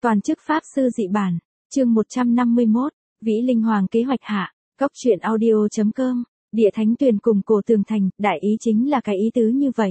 Toàn chức Pháp Sư Dị Bản, chương 151, Vĩ Linh Hoàng kế hoạch hạ, Cốc truyện audio.com, Địa Thánh Tuyền cùng Cổ Tường Thành, đại ý chính là cái ý tứ như vậy.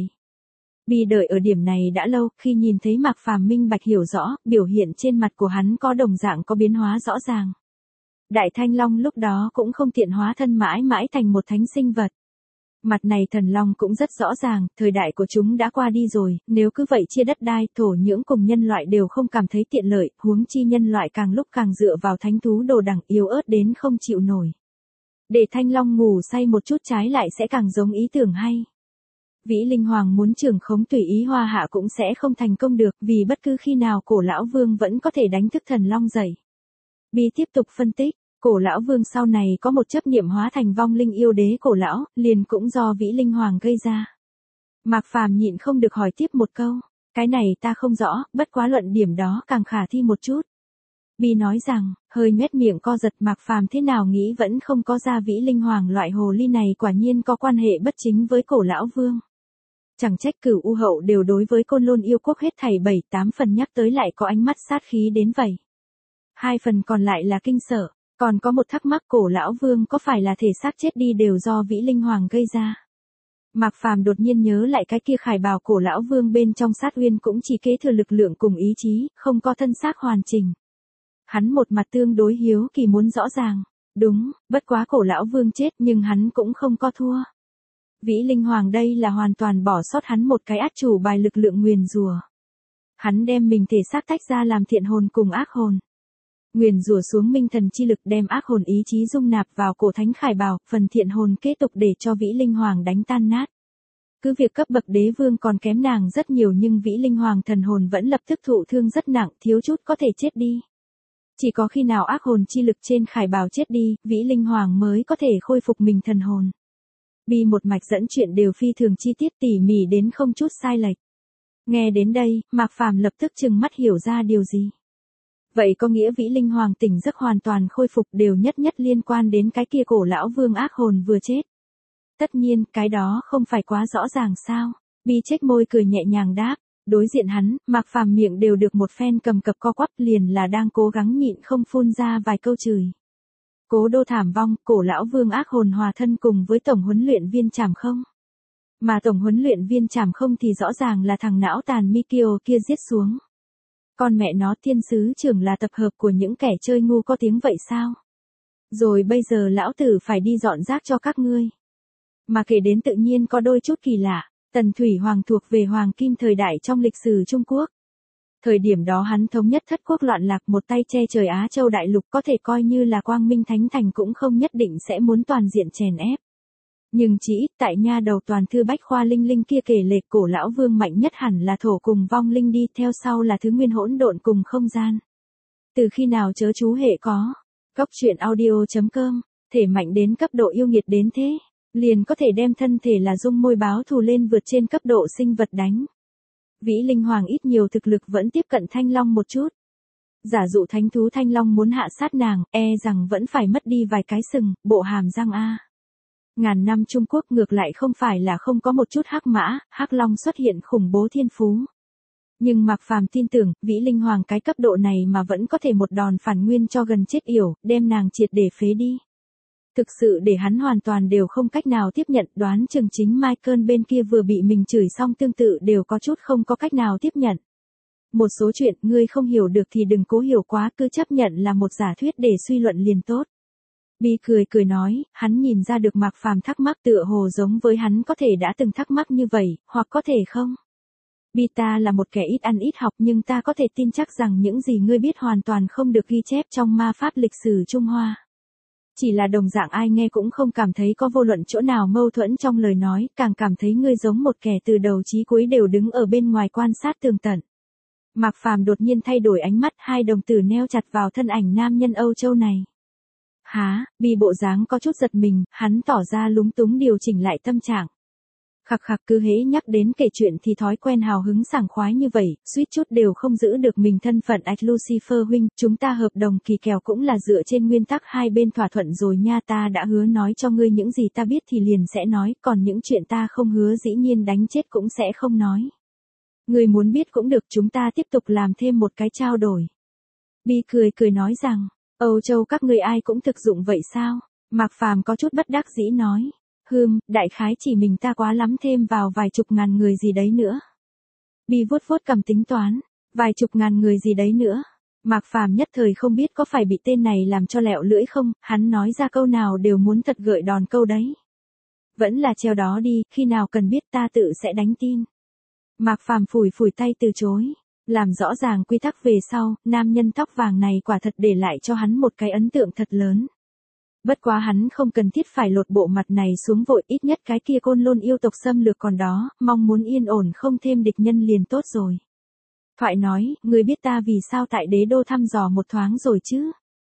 Bi đợi ở điểm này đã lâu, khi nhìn thấy Mạc Phàm minh bạch hiểu rõ, biểu hiện trên mặt của hắn có đồng dạng có biến hóa rõ ràng. Đại Thanh Long lúc đó cũng không tiện hóa thân mãi mãi thành một thánh sinh vật. Mặt này thần long cũng rất rõ ràng, thời đại của chúng đã qua đi rồi, nếu cứ vậy chia đất đai, thổ nhưỡng cùng nhân loại đều không cảm thấy tiện lợi, huống chi nhân loại càng lúc càng dựa vào thánh thú đồ đẳng yếu ớt đến không chịu nổi. Để Thanh Long ngủ say một chút trái lại sẽ càng giống ý tưởng hay. Vĩ Linh Hoàng muốn trưởng khống tùy ý hoa hạ cũng sẽ không thành công được, vì bất cứ khi nào Cổ Lão Vương vẫn có thể đánh thức thần long dậy. Bi tiếp tục phân tích. Cổ Lão Vương sau này có một chấp niệm hóa thành vong linh yêu đế Cổ Lão, liền cũng do Vĩ Linh Hoàng gây ra. Mạc Phàm nhịn không được hỏi tiếp một câu, cái này ta không rõ, bất quá luận điểm đó càng khả thi một chút. Bi nói rằng, hơi nhếch miệng co giật, Mạc Phàm thế nào nghĩ vẫn không có ra Vĩ Linh Hoàng loại hồ ly này quả nhiên có quan hệ bất chính với Cổ Lão Vương. Chẳng trách Cửu U Hậu đều đối với Côn Lôn yêu quốc hết thảy 7-8 phần nhắc tới lại có ánh mắt sát khí đến vậy. 2 phần còn lại là kinh sợ. Còn có một thắc mắc, Cổ Lão Vương có phải là thể xác chết đi đều do Vĩ Linh Hoàng gây ra? Mạc Phàm đột nhiên nhớ lại cái kia khải bào Cổ Lão Vương bên trong sát uyên cũng chỉ kế thừa lực lượng cùng ý chí, không có thân xác hoàn chỉnh. Hắn một mặt tương đối hiếu kỳ muốn rõ ràng. Đúng, bất quá Cổ Lão Vương chết nhưng hắn cũng không có thua. Vĩ Linh Hoàng đây là hoàn toàn bỏ sót hắn một cái át chủ bài lực lượng nguyền rủa. Hắn đem mình thể xác tách ra làm thiện hồn cùng ác hồn. Nguyền rủa xuống minh thần chi lực đem ác hồn ý chí dung nạp vào cổ thánh khải bào, phần thiện hồn kế tục để cho Vĩ Linh Hoàng đánh tan nát. Cứ việc cấp bậc đế vương còn kém nàng rất nhiều nhưng Vĩ Linh Hoàng thần hồn vẫn lập tức thụ thương rất nặng, thiếu chút có thể chết đi. Chỉ có khi nào ác hồn chi lực trên khải bào chết đi, Vĩ Linh Hoàng mới có thể khôi phục mình thần hồn. Bi một mạch dẫn chuyện đều phi thường chi tiết tỉ mỉ đến không chút sai lệch. Nghe đến đây, Mạc Phàm lập tức trừng mắt hiểu ra điều gì. Vậy có nghĩa Vĩ Linh Hoàng tỉnh giấc hoàn toàn khôi phục đều nhất liên quan đến cái kia Cổ Lão Vương ác hồn vừa chết. Tất nhiên, cái đó không phải quá rõ ràng sao? Bi chếch môi cười nhẹ nhàng đáp, đối diện hắn, Mạc Phàm miệng đều được một phen cầm cập co quắp liền là đang cố gắng nhịn không phun ra vài câu chửi. Cố Đô thảm vong, Cổ Lão Vương ác hồn hòa thân cùng với tổng huấn luyện viên Trảm Không. Mà tổng huấn luyện viên Trảm Không thì rõ ràng là thằng não tàn Mikio kia giết xuống. Con mẹ nó, thiên sứ trưởng là tập hợp của những kẻ chơi ngu có tiếng vậy sao? Rồi bây giờ lão tử phải đi dọn rác cho các ngươi. Mà kể đến tự nhiên có đôi chút kỳ lạ, Tần Thủy Hoàng thuộc về Hoàng Kim thời đại trong lịch sử Trung Quốc. Thời điểm đó hắn thống nhất thất quốc loạn lạc, một tay che trời Á Châu đại lục, có thể coi như là quang minh thánh thành cũng không nhất định sẽ muốn toàn diện chèn ép. Nhưng chỉ ít tại nha đầu toàn thư bách khoa linh linh kia kể lệ Cổ Lão Vương mạnh nhất hẳn là thổ cùng vong linh đi, theo sau là thứ nguyên hỗn độn cùng không gian. Từ khi nào chớ chú hệ có. Cốc truyện audio.com, thể mạnh đến cấp độ yêu nghiệt đến thế, liền có thể đem thân thể là dung môi báo thù lên vượt trên cấp độ sinh vật đánh. Vĩ Linh Hoàng ít nhiều thực lực vẫn tiếp cận Thanh Long một chút. Giả dụ thánh thú Thanh Long muốn hạ sát nàng, e rằng vẫn phải mất đi vài cái sừng, bộ hàm răng a. Ngàn năm Trung Quốc ngược lại không phải là không có một chút hắc mã, hắc long xuất hiện khủng bố thiên phú. Nhưng Mạc Phàm tin tưởng, Vĩ Linh Hoàng cái cấp độ này mà vẫn có thể một đòn phản nguyên cho gần chết yểu, đem nàng triệt để phế đi. Thực sự để hắn hoàn toàn đều không cách nào tiếp nhận, đoán chừng chính Michael bên kia vừa bị mình chửi xong tương tự đều có chút không có cách nào tiếp nhận. Một số chuyện ngươi không hiểu được thì đừng cố hiểu quá, cứ chấp nhận là một giả thuyết để suy luận liền tốt. Bi cười nói, hắn nhìn ra được Mạc Phàm thắc mắc tựa hồ giống với hắn có thể đã từng thắc mắc như vậy, hoặc có thể không. Bi ta là một kẻ ít ăn ít học nhưng ta có thể tin chắc rằng những gì ngươi biết hoàn toàn không được ghi chép trong ma pháp lịch sử Trung Hoa. Chỉ là đồng dạng ai nghe cũng không cảm thấy có vô luận chỗ nào mâu thuẫn trong lời nói, càng cảm thấy ngươi giống một kẻ từ đầu chí cuối đều đứng ở bên ngoài quan sát tường tận. Mạc Phàm đột nhiên thay đổi ánh mắt, hai đồng tử neo chặt vào thân ảnh nam nhân Âu Châu này. Há, Bi bộ dáng có chút giật mình, hắn tỏ ra lúng túng điều chỉnh lại tâm trạng. Khặc cứ hễ nhắc đến kể chuyện thì thói quen hào hứng sảng khoái như vậy, suýt chút đều không giữ được mình thân phận ạch Lucifer huynh, chúng ta hợp đồng kỳ kèo cũng là dựa trên nguyên tắc hai bên thỏa thuận rồi nha, ta đã hứa nói cho ngươi những gì ta biết thì liền sẽ nói, còn những chuyện ta không hứa dĩ nhiên đánh chết cũng sẽ không nói. Ngươi muốn biết cũng được, chúng ta tiếp tục làm thêm một cái trao đổi. Bi cười cười nói rằng, Âu Châu các ngươi ai cũng thực dụng vậy sao? Mạc Phàm có chút bất đắc dĩ nói, đại khái chỉ mình ta quá lắm thêm vào vài chục ngàn người gì đấy nữa. Bi vuốt vuốt cầm tính toán, vài chục ngàn người gì đấy nữa. Mạc Phàm nhất thời không biết có phải bị tên này làm cho lẹo lưỡi không, hắn nói ra câu nào đều muốn thật gợi đòn câu đấy. Vẫn là treo đó đi, khi nào cần biết ta tự sẽ đánh tin. Mạc Phàm phủi phủi tay từ chối, làm rõ ràng quy tắc về sau, nam nhân tóc vàng này quả thật để lại cho hắn một cái ấn tượng thật lớn. Bất quá hắn không cần thiết phải lột bộ mặt này xuống vội, ít nhất cái kia Côn Lôn yêu tộc xâm lược còn đó, mong muốn yên ổn không thêm địch nhân liền tốt rồi. Thoại nói, ngươi biết ta vì sao tại đế đô thăm dò một thoáng rồi chứ?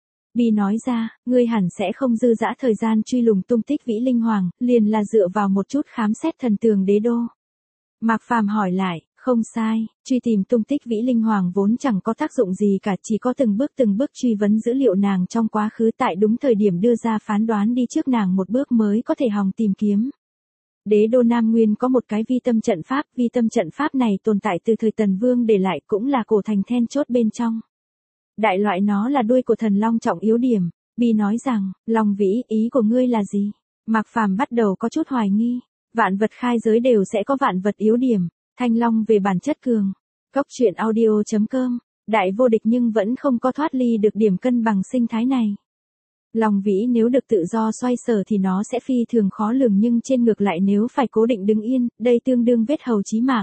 Bi nói ra, ngươi hẳn sẽ không dư dã thời gian truy lùng tung tích Vĩ Linh Hoàng, liền là dựa vào một chút khám xét thần tường đế đô. Mạc Phàm hỏi lại, không sai, truy tìm tung tích Vĩ Linh Hoàng vốn chẳng có tác dụng gì cả, chỉ có từng bước truy vấn dữ liệu nàng trong quá khứ, tại đúng thời điểm đưa ra phán đoán đi trước nàng một bước mới có thể hòng tìm kiếm. Đế đô Nam Nguyên có một cái vi tâm trận pháp này tồn tại từ thời Tần Vương để lại, cũng là cổ thành then chốt bên trong. Đại loại nó là đuôi của thần long trọng yếu điểm. Bi nói rằng, Long Vĩ, ý của ngươi là gì? Mạc Phàm bắt đầu có chút hoài nghi. Vạn vật khai giới đều sẽ có vạn vật yếu điểm. Thanh long về bản chất cường. Cốc truyện audio.com. Đại vô địch nhưng vẫn không có thoát ly được điểm cân bằng sinh thái này. Long Vĩ nếu được tự do xoay sở thì nó sẽ phi thường khó lường, nhưng trên ngược lại nếu phải cố định đứng yên, đây tương đương vết hầu chí mạng.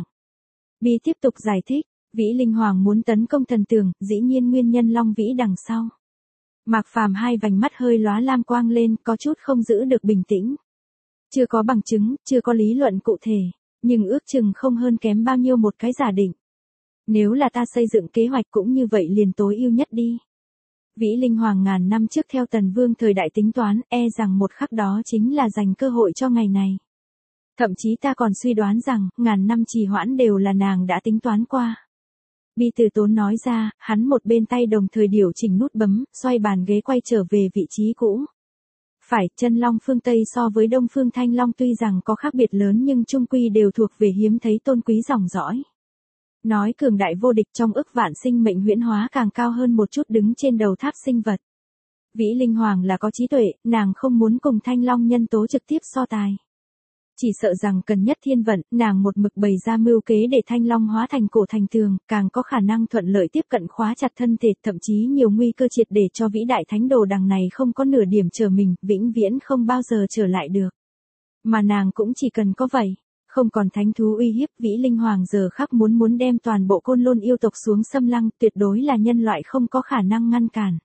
Bi tiếp tục giải thích, Vĩ Linh Hoàng muốn tấn công thần tường, dĩ nhiên nguyên nhân Long Vĩ đằng sau. Mạc Phàm hai vành mắt hơi lóa lam quang lên, có chút không giữ được bình tĩnh. Chưa có bằng chứng, chưa có lý luận cụ thể, nhưng ước chừng không hơn kém bao nhiêu một cái giả định. Nếu là ta xây dựng kế hoạch cũng như vậy liền tối ưu nhất đi. Vĩ Linh Hoàng ngàn năm trước theo Tần Vương thời đại tính toán, rằng một khắc đó chính là dành cơ hội cho ngày này. Thậm chí ta còn suy đoán rằng, ngàn năm trì hoãn đều là nàng đã tính toán qua. Bi từ tốn nói ra, hắn một bên tay đồng thời điều chỉnh nút bấm, xoay bàn ghế quay trở về vị trí cũ. Phải, chân long phương Tây so với đông phương thanh long tuy rằng có khác biệt lớn nhưng chung quy đều thuộc về hiếm thấy tôn quý dòng dõi. Nói cường đại vô địch trong ức vạn sinh mệnh huyễn hóa càng cao hơn một chút, đứng trên đầu tháp sinh vật. Vĩ Linh Hoàng là có trí tuệ, nàng không muốn cùng thanh long nhân tố trực tiếp so tài. Chỉ sợ rằng cần nhất thiên vận, nàng một mực bày ra mưu kế để thanh long hóa thành cổ thành tường, càng có khả năng thuận lợi tiếp cận khóa chặt thân thể, thậm chí nhiều nguy cơ triệt để cho vĩ đại thánh đồ đằng này không có nửa điểm trở mình, vĩnh viễn không bao giờ trở lại được. Mà nàng cũng chỉ cần có vậy. Không còn thánh thú uy hiếp, Vĩ Linh Hoàng giờ khắc muốn đem toàn bộ Côn Lôn yêu tộc xuống xâm lăng, tuyệt đối là nhân loại không có khả năng ngăn cản.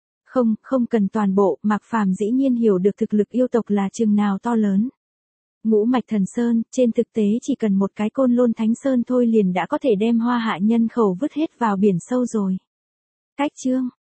Không cần toàn bộ, Mạc Phàm dĩ nhiên hiểu được thực lực yêu tộc là chừng nào to lớn. Ngũ mạch thần sơn, trên thực tế chỉ cần một cái Côn Lôn Thánh Sơn thôi liền đã có thể đem Hoa Hạ nhân khẩu vứt hết vào biển sâu rồi. Cách chương